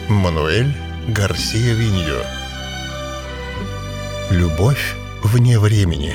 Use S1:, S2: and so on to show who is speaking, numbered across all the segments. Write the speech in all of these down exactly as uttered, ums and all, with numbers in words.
S1: Мануэль Гарсиа Виньо. Любовь вне времени.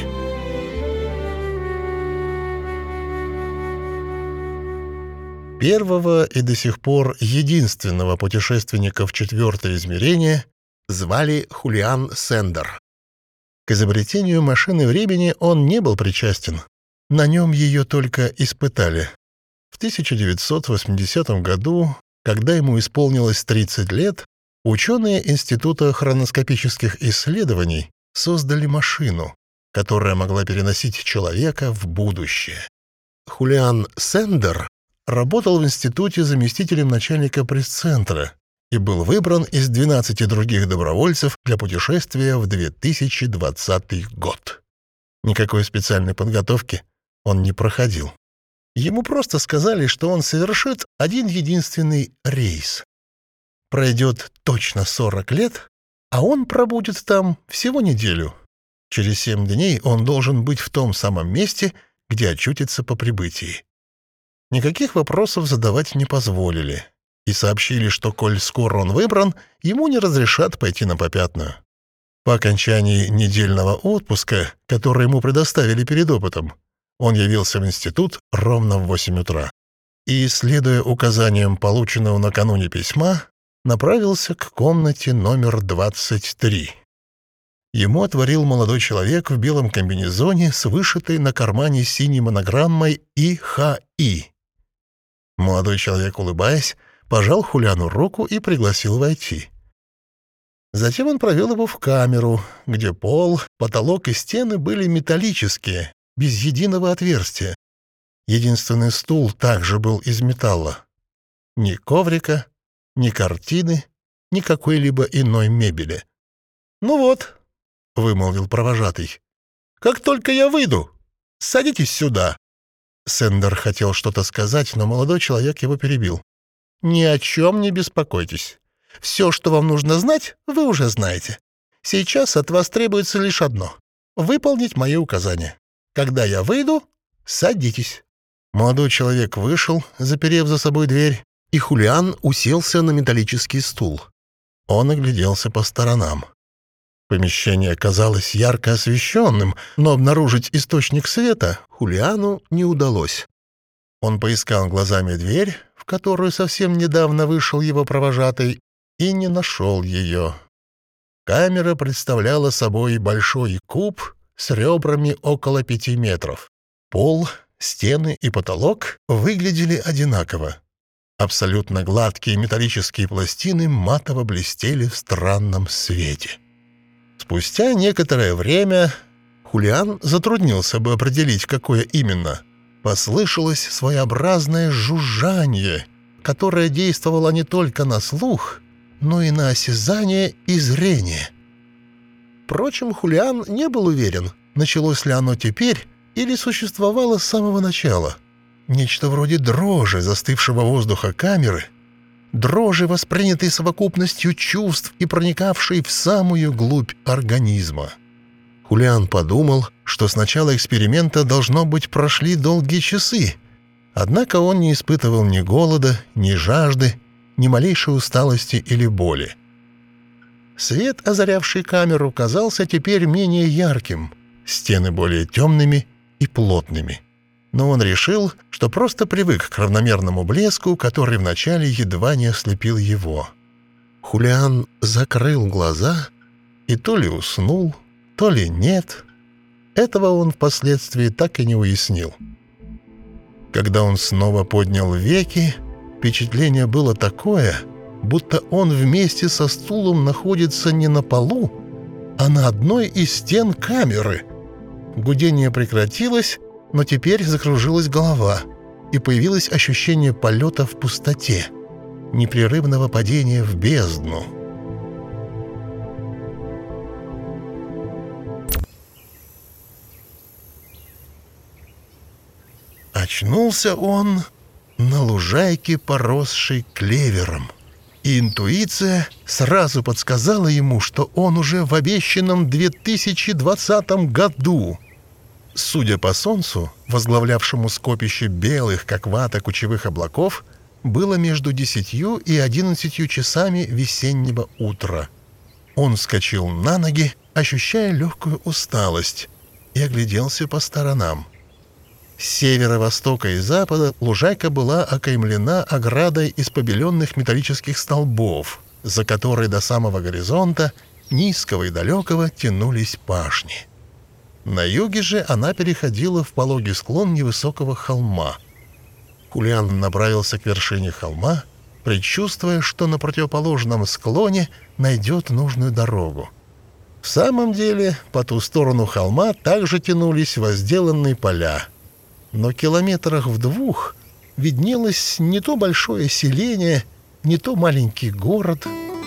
S1: Первого и до сих пор единственного путешественника в четвертое измерение звали Хулиан Сендер. К изобретению машины времени он не был причастен. На нем ее только испытали. В тысяча девятьсот восьмидесятом году, когда ему исполнилось тридцать лет, ученые Института хроноскопических исследований создали машину, которая могла переносить человека в будущее. Хулиан Сендер работал в институте заместителем начальника пресс-центра и был выбран из двенадцати других добровольцев для путешествия в две тысячи двадцатый год. Никакой специальной подготовки он не проходил. Ему просто сказали, что он совершит один единственный рейс. Пройдет точно сорок лет, а он пробудет там всего неделю. Через семь дней он должен быть в том самом месте, где очутится по прибытии. Никаких вопросов задавать не позволили и сообщили, что, коль скоро он выбран, ему не разрешат пойти на попятную. По окончании недельного отпуска, который ему предоставили перед опытом, он явился в институт ровно в восемь утра и, следуя указаниям полученного накануне письма, направился к комнате номер двадцать три. Ему отворил молодой человек в белом комбинезоне с вышитой на кармане синей монограммой И Х И. Молодой человек, улыбаясь, пожал Хулиану руку и пригласил войти. Затем он провел его в камеру, где пол, потолок и стены были металлические, без единого отверстия. Единственный стул также был из металла. Ни коврика, ни картины, ни какой-либо иной мебели. «Ну вот», — вымолвил провожатый, — «как только я выйду, садитесь сюда». Сендер хотел что-то сказать, но молодой человек его перебил. «Ни о чем не беспокойтесь. Все, что вам нужно знать, вы уже знаете. Сейчас от вас требуется лишь одно — выполнить мои указания. Когда я выйду, садитесь». Молодой человек вышел, заперев за собой дверь, и Хулиан уселся на металлический стул. Он огляделся по сторонам. Помещение казалось ярко освещенным, но обнаружить источник света Хулиану не удалось. Он поискал глазами дверь, в которую совсем недавно вышел его провожатый, и не нашел ее. Камера представляла собой большой куб с ребрами около пяти метров. Пол, стены и потолок выглядели одинаково. Абсолютно гладкие металлические пластины матово блестели в странном свете. Спустя некоторое время Хулиан затруднился бы определить, какое именно. Послышалось своеобразное жужжание, которое действовало не только на слух, но и на осязание и зрение. Впрочем, Хулиан не был уверен, началось ли оно теперь или существовало с самого начала. Нечто вроде дрожи застывшего воздуха камеры, дрожи, воспринятой совокупностью чувств и проникавшей в самую глубь организма. Хулиан подумал, что с начала эксперимента, должно быть, прошли долгие часы, однако он не испытывал ни голода, ни жажды, ни малейшей усталости или боли. Свет, озарявший камеру, казался теперь менее ярким, стены более темными и плотными. Но он решил, что просто привык к равномерному блеску, который вначале едва не ослепил его. Хулиан закрыл глаза и то ли уснул, то ли нет. Этого он впоследствии так и не уяснил. Когда он снова поднял веки, впечатление было такое, будто он вместе со стулом находится не на полу, а на одной из стен камеры. Гудение прекратилось, но теперь закружилась голова, и появилось ощущение полета в пустоте, непрерывного падения в бездну. Очнулся он на лужайке, поросшей клевером, и интуиция сразу подсказала ему, что он уже в обещанном две тысячи двадцатом году. Судя по солнцу, возглавлявшему скопище белых, как вата, кучевых облаков, было между десятью и одиннадцатью часами весеннего утра. Он вскочил на ноги, ощущая легкую усталость, и огляделся по сторонам. С севера, востока и запада лужайка была окаймлена оградой из побеленных металлических столбов, за которой до самого горизонта, низкого и далекого, тянулись пашни. На юге же она переходила в пологий склон невысокого холма. Хулиан направился к вершине холма, предчувствуя, что на противоположном склоне найдет нужную дорогу. В самом деле, по ту сторону холма также тянулись возделанные поля. Но километрах в двух виднелось не то большое селение, не то маленький город.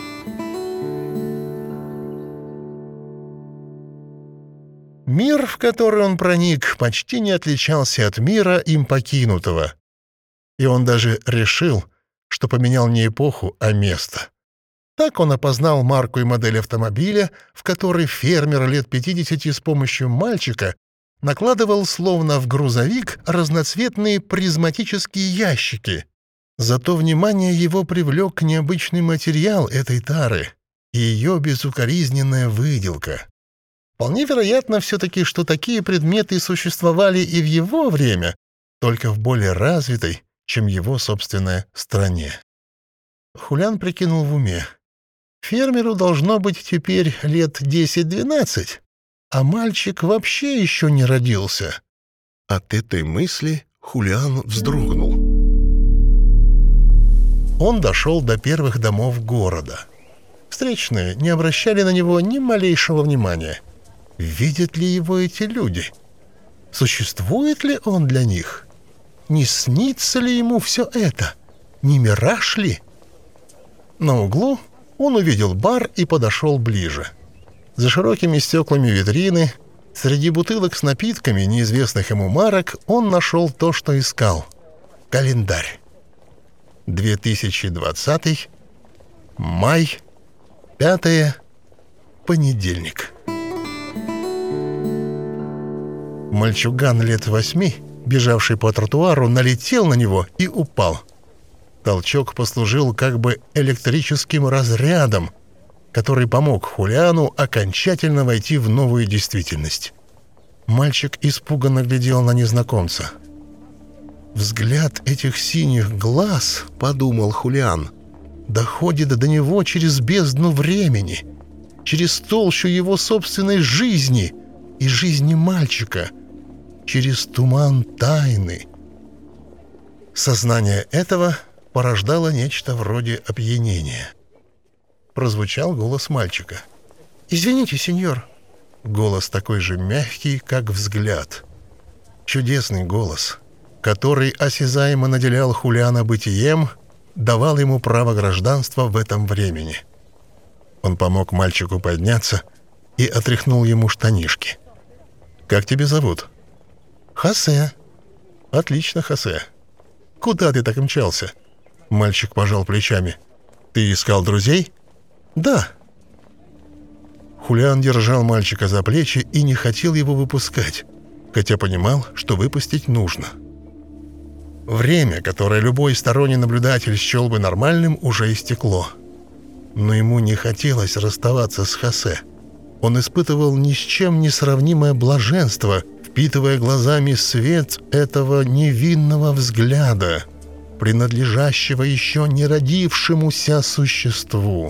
S1: Мир, в который он проник, почти не отличался от мира, им покинутого. И он даже решил, что поменял не эпоху, а место. Так он опознал марку и модель автомобиля, в который фермер лет пятидесяти с помощью мальчика накладывал словно в грузовик разноцветные призматические ящики. Зато внимание его привлек необычный материал этой тары и ее безукоризненная выделка. Вполне вероятно все-таки, что такие предметы существовали и в его время, только в более развитой, чем его собственная стране. Хулиан прикинул в уме. Фермеру должно быть теперь лет десять-двенадцать, а мальчик вообще еще не родился. От этой мысли Хулиан вздрогнул. Он дошел до первых домов города. Встречные не обращали на него ни малейшего внимания. Видят ли его эти люди? Существует ли он для них? Не снится ли ему все это? Не мираж ли? На углу он увидел бар и подошел ближе. За широкими стеклами витрины, среди бутылок с напитками неизвестных ему марок, он нашел то, что искал. Календарь. две тысячи двадцатый, май, пятое, понедельник. Мальчуган лет восьми, бежавший по тротуару, налетел на него и упал. Толчок послужил как бы электрическим разрядом, который помог Хулиану окончательно войти в новую действительность. Мальчик испуганно глядел на незнакомца. «Взгляд этих синих глаз, — подумал Хулиан, — доходит до него через бездну времени, через толщу его собственной жизни и жизни мальчика, через туман тайны». Сознание этого порождало нечто вроде опьянения. Прозвучал голос мальчика. «Извините, сеньор». Голос такой же мягкий, как взгляд. Чудесный голос, который осязаемо наделял Хулиана бытием, давал ему право гражданства в этом времени. Он помог мальчику подняться и отряхнул ему штанишки. «Как тебя зовут?» «Хосе». «Отлично, Хосе. Куда ты так мчался?» Мальчик пожал плечами. «Ты искал друзей?» «Да». Хулиан держал мальчика за плечи и не хотел его выпускать, хотя понимал, что выпустить нужно. Время, которое любой сторонний наблюдатель счел бы нормальным, уже истекло. Но ему не хотелось расставаться с Хосе. Он испытывал ни с чем не сравнимое блаженство, впитывая глазами свет этого невинного взгляда, принадлежащего еще не родившемуся существу.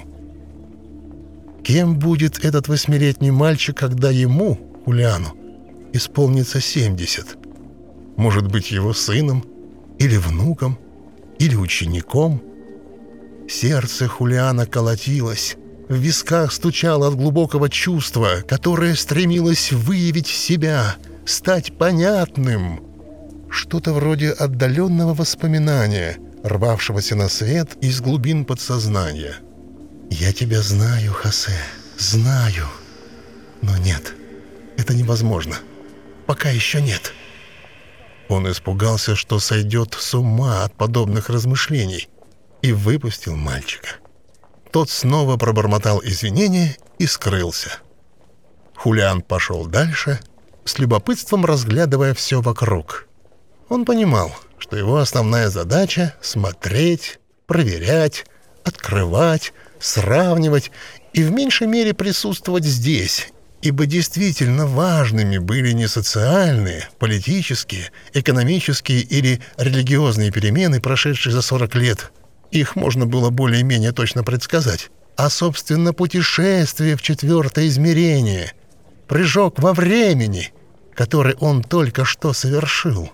S1: Кем будет этот восьмилетний мальчик, когда ему, Хулиану, исполнится семьдесят? Может быть, его сыном, или внуком, или учеником? Сердце Хулиана колотилось, в висках стучало от глубокого чувства, которое стремилось выявить себя, стать понятным. Что-то вроде отдаленного воспоминания, рвавшегося на свет из глубин подсознания. «Я тебя знаю, Хосе, знаю. Но нет, это невозможно. Пока еще нет». Он испугался, что сойдет с ума от подобных размышлений, и выпустил мальчика. Тот снова пробормотал извинения и скрылся. Хулиан пошел дальше, с любопытством разглядывая все вокруг. Он понимал, что его основная задача — смотреть, проверять, открывать, сравнивать и в меньшей мере присутствовать здесь, ибо действительно важными были не социальные, политические, экономические или религиозные перемены, прошедшие за сорок лет. Их можно было более-менее точно предсказать. А, собственно, путешествие в четвертое измерение, прыжок во времени, который он только что совершил.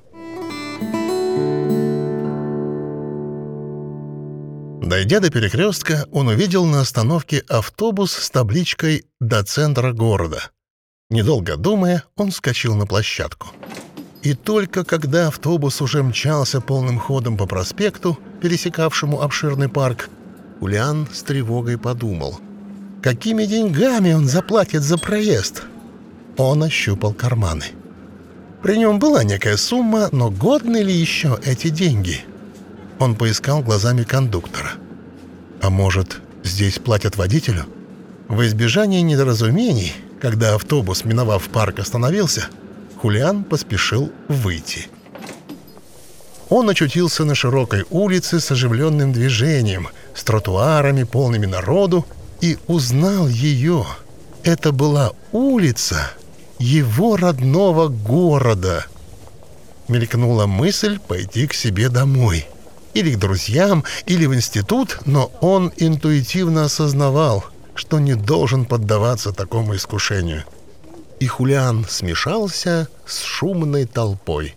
S1: Дойдя до перекрестка, он увидел на остановке автобус с табличкой «До центра города». Недолго думая, он вскочил на площадку. И только когда автобус уже мчался полным ходом по проспекту, пересекавшему обширный парк, Хулиан с тревогой подумал: какими деньгами он заплатит за проезд? Он ощупал карманы. При нем была некая сумма, но годны ли еще эти деньги? Он поискал глазами кондуктора. А может, здесь платят водителю? Во избежание недоразумений, когда автобус, миновав парк, остановился, Хулиан поспешил выйти. Он очутился на широкой улице с оживленным движением, с тротуарами, полными народу, и узнал ее. Это была улица его родного города. Мелькнула мысль пойти к себе домой. Или к друзьям, или в институт, но он интуитивно осознавал, что не должен поддаваться такому искушению. И Хулиан смешался с шумной толпой.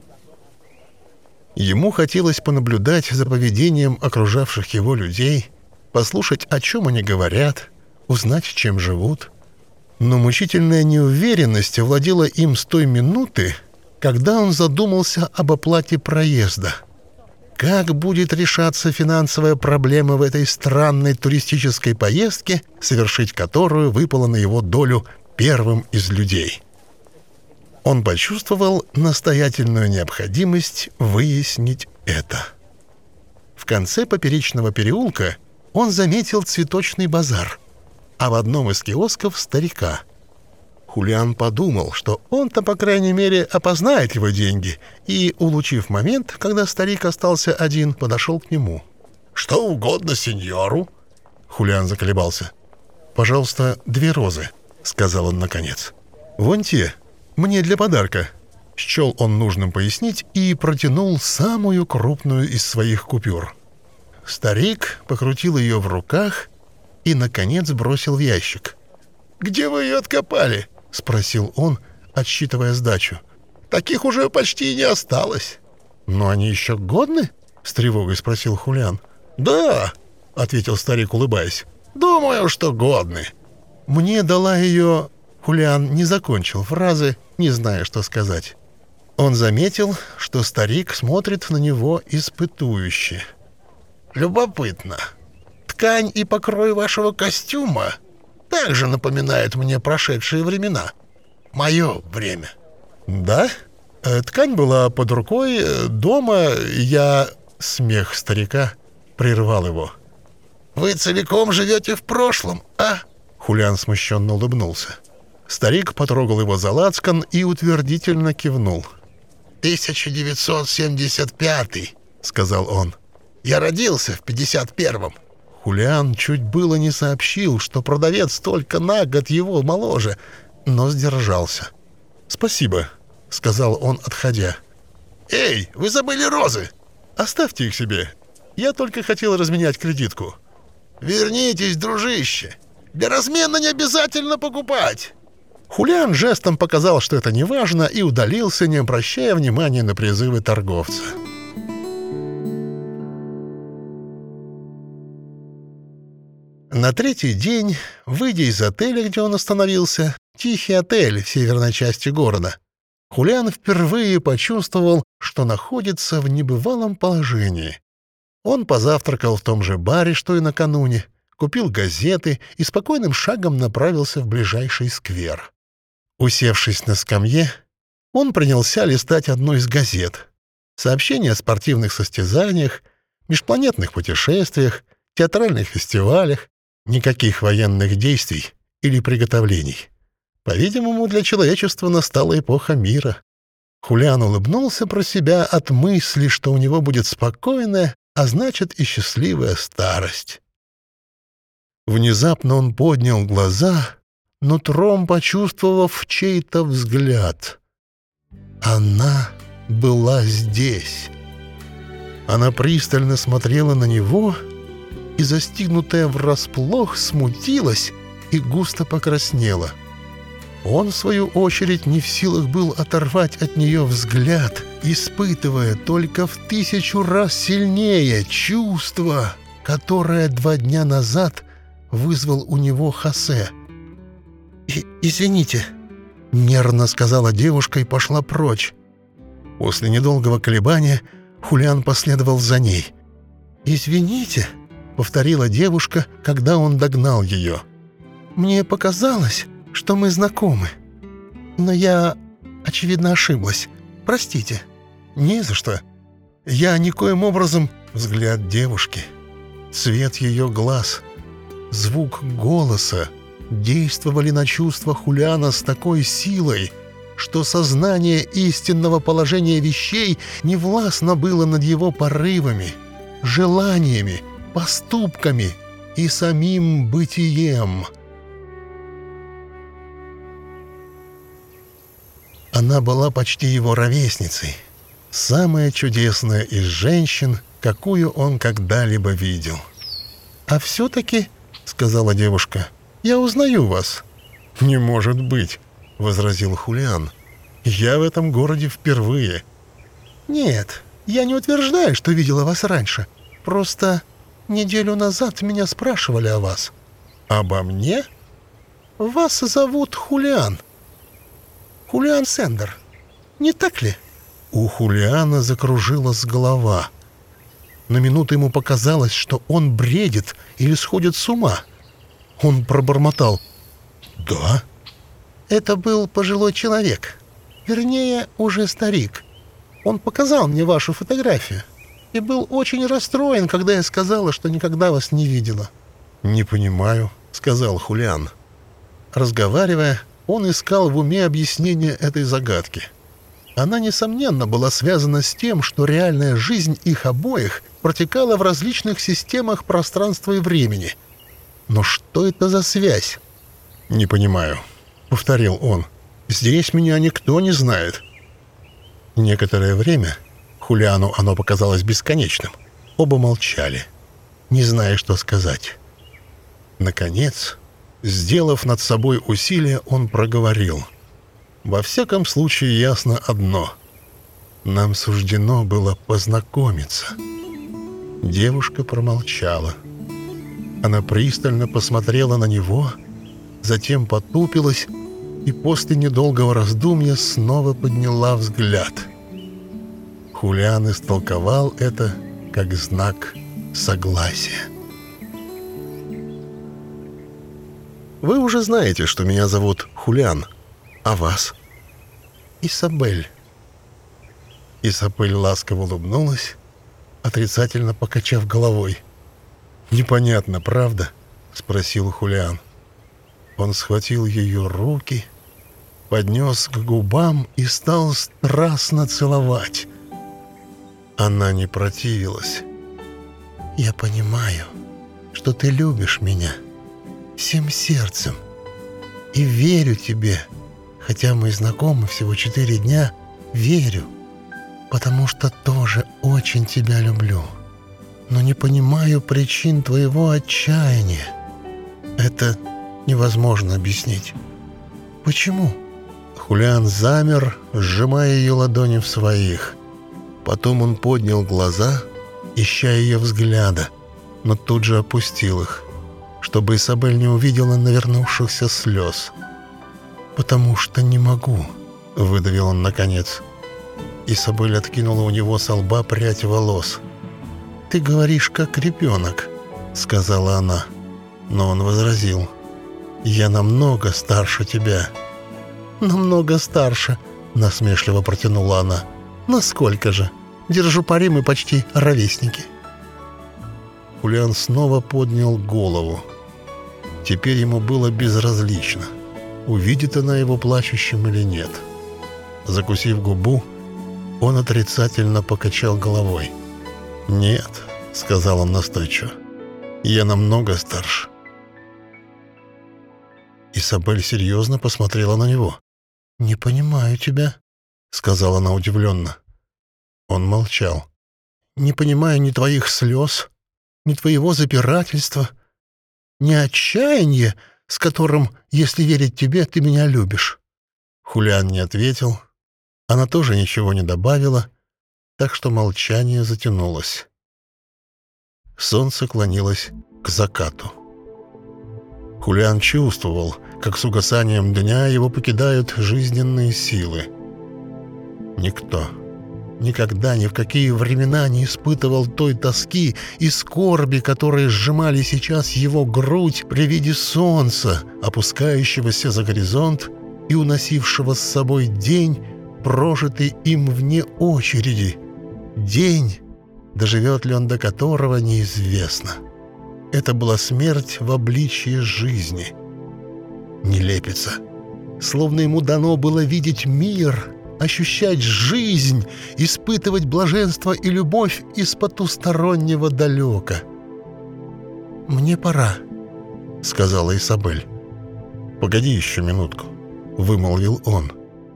S1: Ему хотелось понаблюдать за поведением окружавших его людей, послушать, о чем они говорят, узнать, чем живут. Но мучительная неуверенность овладела им с той минуты, когда он задумался об оплате проезда. Как будет решаться финансовая проблема в этой странной туристической поездке, совершить которую выпало на его долю первым из людей? Он почувствовал настоятельную необходимость выяснить это. В конце поперечного переулка он заметил цветочный базар, а в одном из киосков — старика. Хулиан подумал, что он-то, по крайней мере, опознает его деньги, и, улучив момент, когда старик остался один, подошел к нему. «Что угодно сеньору?» Хулиан заколебался. «Пожалуйста, две розы», — сказал он наконец. «Вон те, мне для подарка», — счел он нужным пояснить и протянул самую крупную из своих купюр. Старик покрутил ее в руках и, наконец, бросил в ящик. «Где вы ее откопали?» — спросил он, отсчитывая сдачу. «Таких уже почти не осталось». «Но они еще годны?» — с тревогой спросил Хулиан. «Да», — ответил старик, улыбаясь. «Думаю, что годны». «Мне дала ее...» Хулиан не закончил фразы, не зная, что сказать. Он заметил, что старик смотрит на него испытующе. «Любопытно. Ткань и покрой вашего костюма также напоминают мне прошедшие времена. Мое время». «Да? Ткань была под рукой. Дома я...» Смех старика прервал его. «Вы целиком живете в прошлом, а?» Хулиан смущенно улыбнулся. Старик потрогал его за лацкан и утвердительно кивнул. «тысяча девятьсот семьдесят пятый», — сказал он. «Я родился в пятьдесят первом». Хулиан чуть было не сообщил, что продавец только на год его моложе, но сдержался. «Спасибо», — сказал он, отходя. «Эй, вы забыли розы!» «Оставьте их себе. Я только хотел разменять кредитку». «Вернитесь, дружище. Для размена не обязательно покупать». Хулиан жестом показал, что это не важно, и удалился, не обращая внимания на призывы торговца. На третий день, выйдя из отеля, где он остановился, тихий отель в северной части города, Хулиан впервые почувствовал, что находится в небывалом положении. Он позавтракал в том же баре, что и накануне, купил газеты и спокойным шагом направился в ближайший сквер. Усевшись на скамье, он принялся листать одну из газет. Сообщения о спортивных состязаниях, межпланетных путешествиях, театральных фестивалях, никаких военных действий или приготовлений. По-видимому, для человечества настала эпоха мира. Хулиан улыбнулся про себя от мысли, что у него будет спокойная, а значит и счастливая старость. Внезапно он поднял глаза, нутром почувствовав чей-то взгляд. Она была здесь. Она пристально смотрела на него и, застигнутая врасплох, смутилась и густо покраснела. Он, в свою очередь, не в силах был оторвать от нее взгляд, испытывая только в тысячу раз сильнее чувство, которое два дня назад вызвал у него Хосе. И «Извините», — нервно сказала девушка и пошла прочь. После недолгого колебания Хулиан последовал за ней. «Извините», — повторила девушка, когда он догнал ее. «Мне показалось, что мы знакомы. Но я, очевидно, ошиблась. Простите». «Не за что. Я никоим образом...» Взгляд девушки, цвет ее глаз, звук голоса действовали на чувства Хулиана с такой силой, что сознание истинного положения вещей невластно было над его порывами, желаниями, поступками и самим бытием. Она была почти его ровесницей, самая чудесная из женщин, какую он когда-либо видел. «А все-таки, — сказала девушка, — я узнаю вас». «Не может быть, — возразил Хулиан, — я в этом городе впервые». «Нет, я не утверждаю, что видела вас раньше. Просто неделю назад меня спрашивали о вас». «Обо мне?» «Вас зовут Хулиан. Хулиан Сендер. Не так ли?» У Хулиана закружилась голова. На минуту ему показалось, что он бредит или сходит с ума. Он пробормотал: «Да». «Это был пожилой человек. Вернее, уже старик. Он показал мне вашу фотографию и был очень расстроен, когда я сказала, что никогда вас не видела». «Не понимаю», — сказал Хулиан. Разговаривая, он искал в уме объяснение этой загадки. Она, несомненно, была связана с тем, что реальная жизнь их обоих протекала в различных системах пространства и времени. Но что это за связь? «Не понимаю», — повторил он. «Здесь меня никто не знает». Некоторое время Хулиану оно показалось бесконечным. Оба молчали, не зная, что сказать. Наконец, сделав над собой усилие, он проговорил: «Во всяком случае, ясно одно. Нам суждено было познакомиться». Девушка промолчала. Она пристально посмотрела на него, затем потупилась и после недолгого раздумья снова подняла взгляд. Хулиан истолковал это как знак согласия. «Вы уже знаете, что меня зовут Хулиан. А вас?» «Исабель». Исабель ласково улыбнулась, отрицательно покачав головой. «Непонятно, правда?» — спросил Хулиан. Он схватил ее руки, поднес к губам и стал страстно целовать. Она не противилась. «Я понимаю, что ты любишь меня всем сердцем и верю тебе. Хотя мы знакомы всего четыре дня, верю, потому что тоже очень тебя люблю. Но не понимаю причин твоего отчаяния. Это невозможно объяснить. Почему?» Хулиан замер, сжимая ее ладони в своих. Потом он поднял глаза, ища ее взгляда, но тут же опустил их, чтобы Исабель не увидела навернувшихся слез. «Потому что не могу», — выдавил он наконец. Исабель откинула у него со лба прядь волос. «Ты говоришь, как ребенок», — сказала она. Но он возразил: «Я намного старше тебя». «Намного старше», — насмешливо протянула она. «Насколько же? Держу пари, мы почти ровесники». Хулиан снова поднял голову. Теперь ему было безразлично, увидит она его плачущим или нет. Закусив губу, Он отрицательно покачал головой. «Нет», — сказал он настойчиво, — «я намного старше». Изабель серьезно посмотрела на него. «Не понимаю тебя», — сказала она удивленно. Он молчал. «Не понимаю ни твоих слез, ни твоего запирательства, ни отчаяния, с которым, если верить тебе, ты меня любишь». Хулиан не ответил. Она тоже ничего не добавила, так что молчание затянулось. Солнце клонилось к закату. Хулиан чувствовал, как с угасанием дня его покидают жизненные силы. Никто, никогда ни в какие времена не испытывал той тоски и скорби, которые сжимали сейчас его грудь при виде солнца, опускающегося за горизонт и уносившего с собой день, прожитый им вне очереди. День, доживет ли он до которого, неизвестно. Это была смерть в обличье жизни. Нелепица. Словно ему дано было видеть мир, ощущать жизнь, испытывать блаженство и любовь из потустороннего далека. «Мне пора», — сказала Изабель. «Погоди еще минутку», — вымолвил он.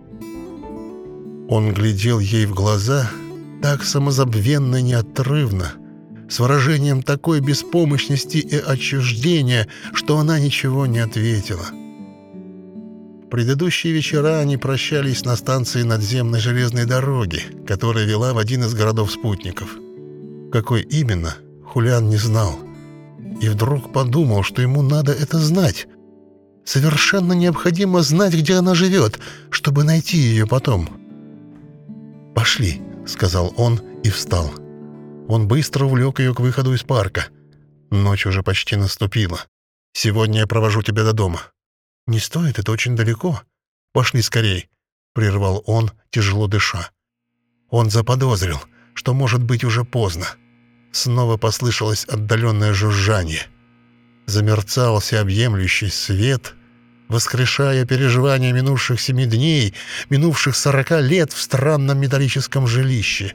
S1: Он глядел ей в глаза так самозабвенно, неотрывно, с выражением такой беспомощности и отчуждения, что она ничего не ответила. В предыдущие вечера они прощались на станции надземной железной дороги, которая вела в один из городов-спутников. Какой именно, Хулиан не знал. И вдруг подумал, что ему надо это знать. Совершенно необходимо знать, где она живет, чтобы найти ее потом. «Пошли», — сказал он и встал. Он быстро увлек ее к выходу из парка. Ночь уже почти наступила. «Сегодня я провожу тебя до дома». «Не стоит, это очень далеко. Пошли скорей», — прервал он, тяжело дыша. Он заподозрил, что может быть уже поздно. Снова послышалось отдаленное жужжание. Замерцал всеобъемлющий свет, воскрешая переживания минувших семи дней, минувших сорока лет в странном металлическом жилище.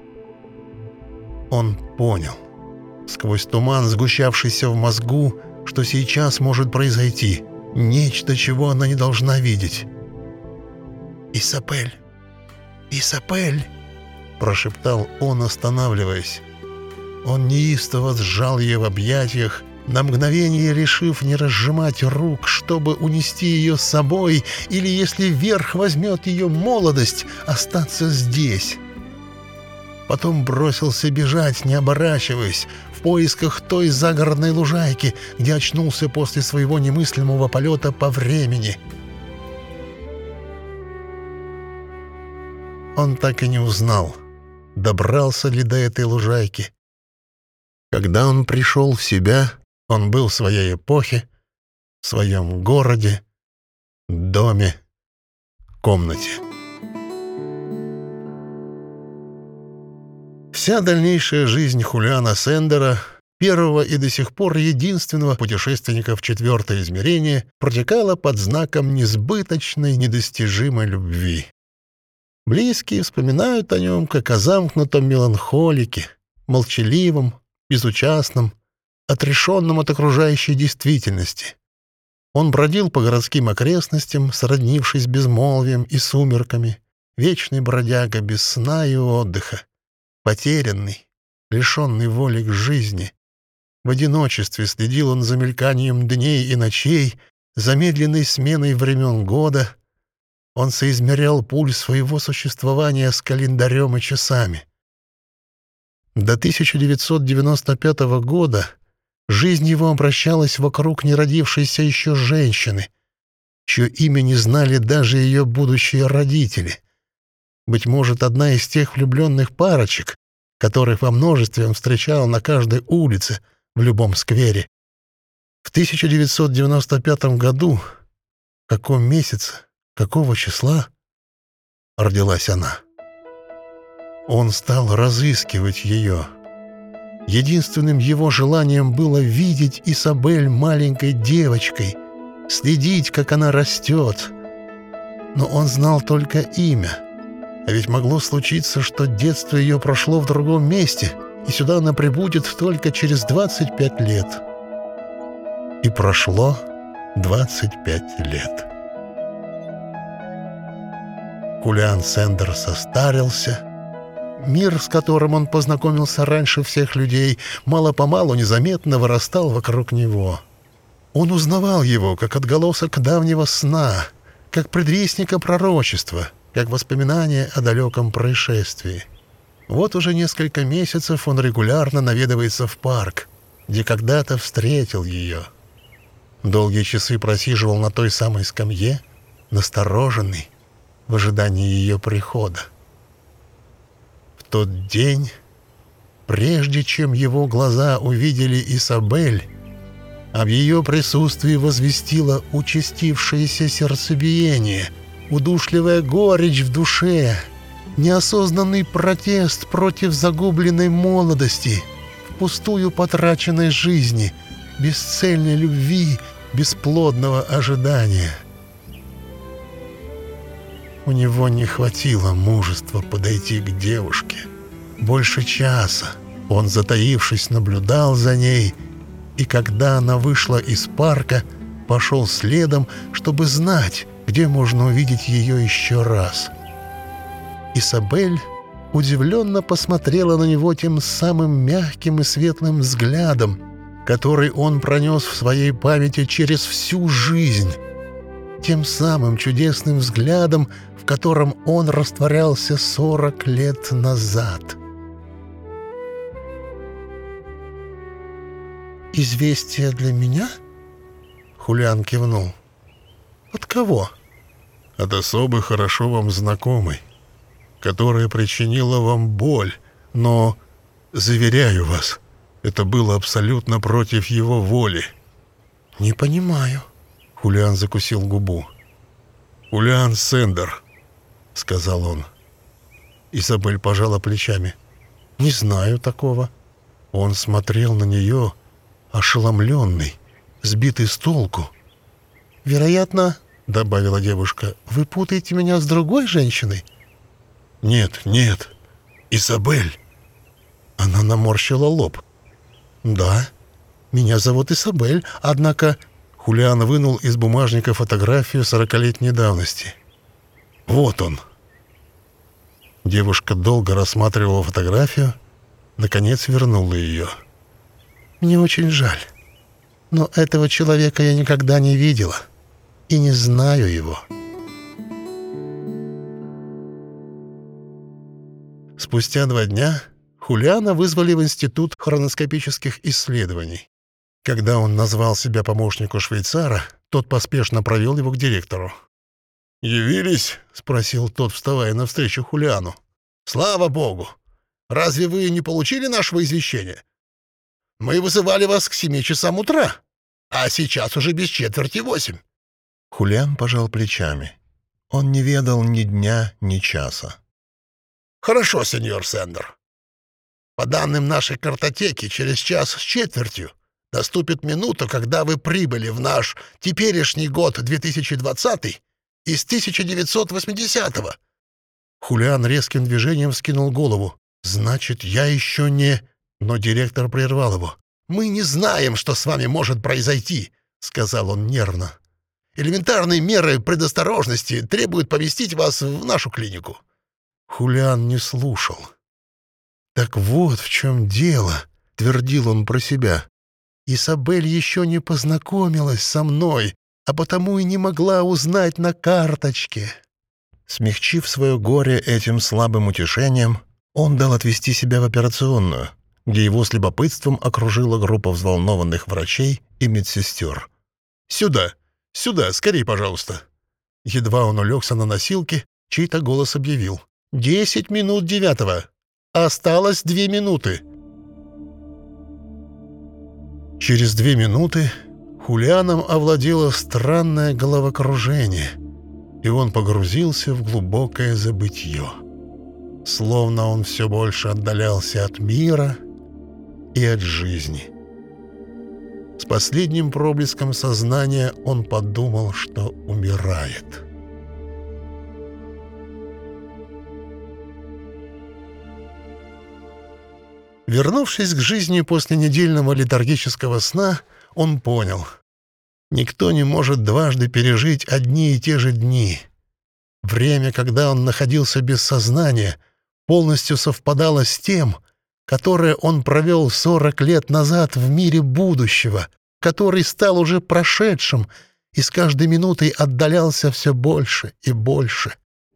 S1: Он понял, сквозь туман, сгущавшийся в мозгу, что сейчас может произойти нечто, чего она не должна видеть. «Изабель! Изабель!» — прошептал он, останавливаясь. Он неистово сжал ее в объятиях, на мгновение решив не разжимать рук, чтобы унести ее с собой, или, если вверх возьмет ее молодость, остаться здесь. Потом бросился бежать, не оборачиваясь, в поисках той загородной лужайки, где очнулся после своего немыслимого полета по времени. Он так и не узнал, добрался ли до этой лужайки. Когда он пришел в себя, он был в своей эпохе, в своем городе, доме, комнате. Вся дальнейшая жизнь Хулиана Сендера, первого и до сих пор единственного путешественника в четвертое измерение, протекала под знаком несбыточной, недостижимой любви. Близкие вспоминают о нем как о замкнутом меланхолике, молчаливом, безучастном, отрешенном от окружающей действительности. Он бродил по городским окрестностям, сроднившись безмолвием и сумерками, вечный бродяга без сна и отдыха, потерянный, лишенный воли к жизни. В одиночестве следил он за мельканием дней и ночей, за медленной сменой времен года. Он соизмерял пульс своего существования с календарем и часами. До тысяча девятьсот девяносто пятого года жизнь его обращалась вокруг неродившейся еще женщины, чье имя не знали даже ее будущие родители. Быть может, одна из тех влюбленных парочек, которых во множестве он встречал на каждой улице, в любом сквере. В тысяча девятьсот девяносто пятом году, в каком месяце, какого числа, родилась она. Он стал разыскивать ее. Единственным его желанием было видеть Изабель маленькой девочкой, следить, как она растет. Но он знал только имя. А ведь могло случиться, что детство ее прошло в другом месте, и сюда она прибудет только через двадцать пять лет. И прошло двадцать пять лет. Хулиан Сендер состарился. Мир, с которым он познакомился раньше всех людей, мало-помалу незаметно вырастал вокруг него. Он узнавал его, как отголосок давнего сна, как предвестника пророчества, как воспоминание о далеком происшествии. Вот уже несколько месяцев он регулярно наведывается в парк, где когда-то встретил ее. Долгие часы просиживал на той самой скамье, настороженный, в ожидании ее прихода. В тот день, прежде чем его глаза увидели Изабель, об ее присутствии возвестило участившееся сердцебиение, удушливая горечь в душе, неосознанный протест против загубленной молодости, впустую потраченной жизни, бесцельной любви, бесплодного ожидания. У него не хватило мужества подойти к девушке. Больше часа он, затаившись, наблюдал за ней, и когда она вышла из парка, пошел следом, чтобы знать, где можно увидеть ее еще раз. Изабель удивленно посмотрела на него тем самым мягким и светлым взглядом, который он пронес в своей памяти через всю жизнь, тем самым чудесным взглядом, в котором он растворялся сорок лет назад. «Известие для меня?» Хулиан кивнул. «От кого?» «От особы, хорошо вам знакомой, которая причинила вам боль, но, заверяю вас, это было абсолютно против его воли». «Не понимаю». Хулиан закусил губу. «Хулиан Сендер», — сказал он. Изабель пожала плечами. «Не знаю такого». Он смотрел на нее, ошеломленный, сбитый с толку. «Вероятно, — добавила девушка, — вы путаете меня с другой женщиной?» «Нет, нет, Изабель». Она наморщила лоб. «Да, меня зовут Изабель, однако...» Хулиан вынул из бумажника фотографию сорокалетней давности. «Вот он». Девушка долго рассматривала фотографию, наконец вернула ее. «Мне очень жаль, но этого человека я никогда не видела и не знаю его». Спустя два дня Хулиана вызвали в Институт хроноскопических исследований. Когда он назвал себя помощнику швейцара, тот поспешно провел его к директору. «Явились?» — спросил тот, вставая навстречу Хулиану. «Слава богу! Разве вы не получили нашего извещения? Мы вызывали вас к семи часам утра, а сейчас уже без четверти восемь». Хулиан пожал плечами. Он не ведал ни дня, ни часа. «Хорошо, сеньор Сендер. По данным нашей картотеки, через час с четвертью наступит минута, когда вы прибыли в наш теперешний год две тысячи двадцатый из тысяча девятьсот восьмидесятого. Хулиан резким движением вскинул голову. «Значит, я еще не...» Но директор прервал его. «Мы не знаем, что с вами может произойти», — сказал он нервно. «Элементарные меры предосторожности требуют поместить вас в нашу клинику». Хулиан не слушал. «Так вот в чем дело», — твердил он про себя. «Изабель еще не познакомилась со мной, а потому и не могла узнать на карточке». Смягчив свое горе этим слабым утешением, он дал отвезти себя в операционную, где его с любопытством окружила группа взволнованных врачей и медсестер. «Сюда! Сюда! Скорей, пожалуйста!» Едва он улегся на носилки, чей-то голос объявил. «Десять минут девятого! Осталось две минуты!» Через две минуты Хулианом овладело странное головокружение, и он погрузился в глубокое забытье. Словно он все больше отдалялся от мира и от жизни. С последним проблеском сознания он подумал, что умирает. Вернувшись к жизни после недельного летаргического сна, он понял: никто не может дважды пережить одни и те же дни. Время, когда он находился без сознания, полностью совпадало с тем, которое он провел сорок лет назад в мире будущего, который стал уже прошедшим и с каждой минутой отдалялся все больше и больше.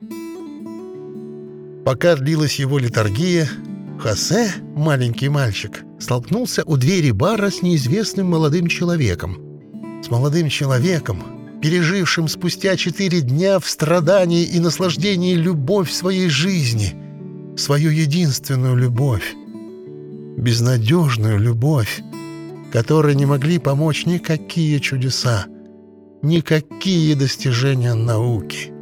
S1: Пока длилась его летаргия, Хосе, маленький мальчик, столкнулся у двери бара с неизвестным молодым человеком. С молодым человеком, пережившим спустя четыре дня в страдании и наслаждении любовь своей жизни, свою единственную любовь, безнадежную любовь, которой не могли помочь никакие чудеса, никакие достижения науки.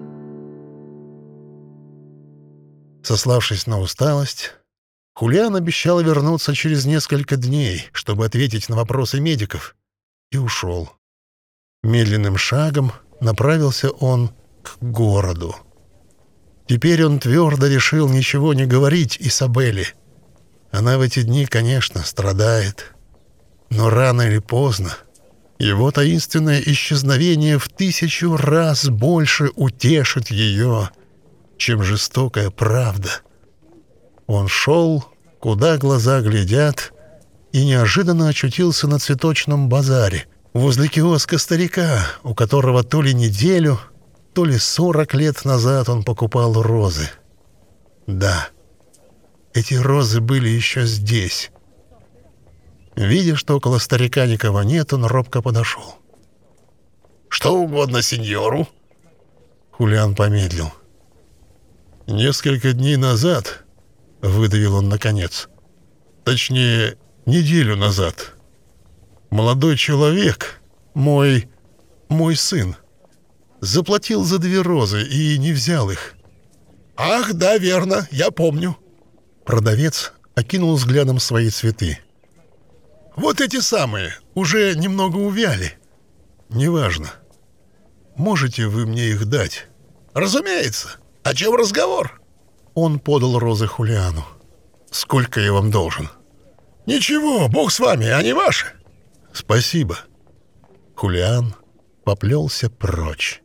S1: Сославшись на усталость, Хулиан обещал вернуться через несколько дней, чтобы ответить на вопросы медиков, и ушел. Медленным шагом направился он к городу. Теперь он твердо решил ничего не говорить Изабелле. Она в эти дни, конечно, страдает, но рано или поздно его таинственное исчезновение в тысячу раз больше утешит ее, чем жестокая правда. Он шел, куда глаза глядят, и неожиданно очутился на цветочном базаре, возле киоска старика, у которого то ли неделю, то ли сорок лет назад он покупал розы. Да, эти розы были еще здесь. Видя, что около старика никого нет, он робко подошел. «Что угодно сеньору?» Хулиан помедлил. «Несколько дней назад, — выдавил он наконец, — точнее, неделю назад, молодой человек, мой... мой сын, заплатил за две розы и не взял их». «Ах, да, верно, я помню». Продавец окинул взглядом свои цветы. «Вот эти самые, уже немного увяли». «Неважно. Можете вы мне их дать?» «Разумеется. О чем разговор?» Он подал розы Хулиану. «Сколько я вам должен?» «Ничего, бог с вами, они ваши». «Спасибо». Хулиан поплелся прочь.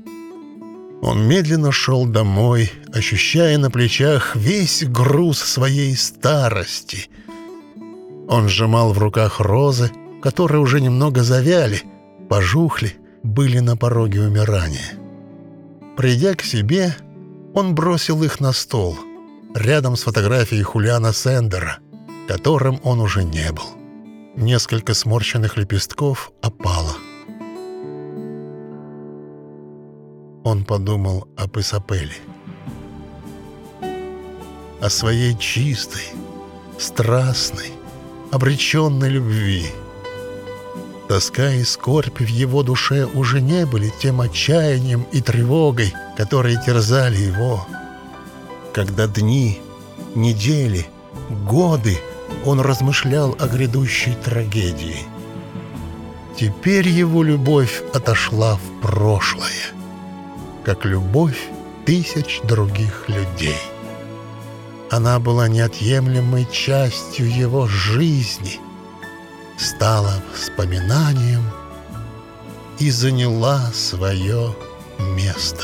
S1: Он медленно шел домой, ощущая на плечах весь груз своей старости. Он сжимал в руках розы, которые уже немного завяли, пожухли, были на пороге умирания. Придя к себе, он бросил их на стол, рядом с фотографией Хулиана Сендера, которым он уже не был. Несколько сморщенных лепестков опало. Он подумал об Изабелле, о своей чистой, страстной, обреченной любви. Тоска и скорбь в его душе уже не были тем отчаянием и тревогой, которые терзали его. Когда дни, недели, годы он размышлял о грядущей трагедии. Теперь его любовь отошла в прошлое, как любовь тысяч других людей. Она была неотъемлемой частью его жизни, стала воспоминанием и заняла свое место.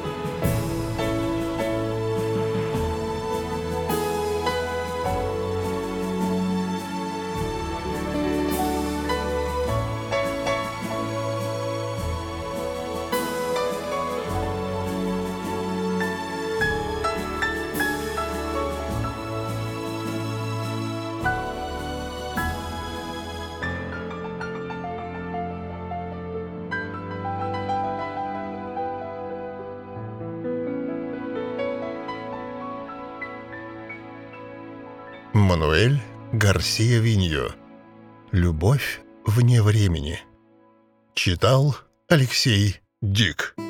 S1: Мануэль Гарсиа Виньо. «Любовь вне времени». Читал Алексей Дик.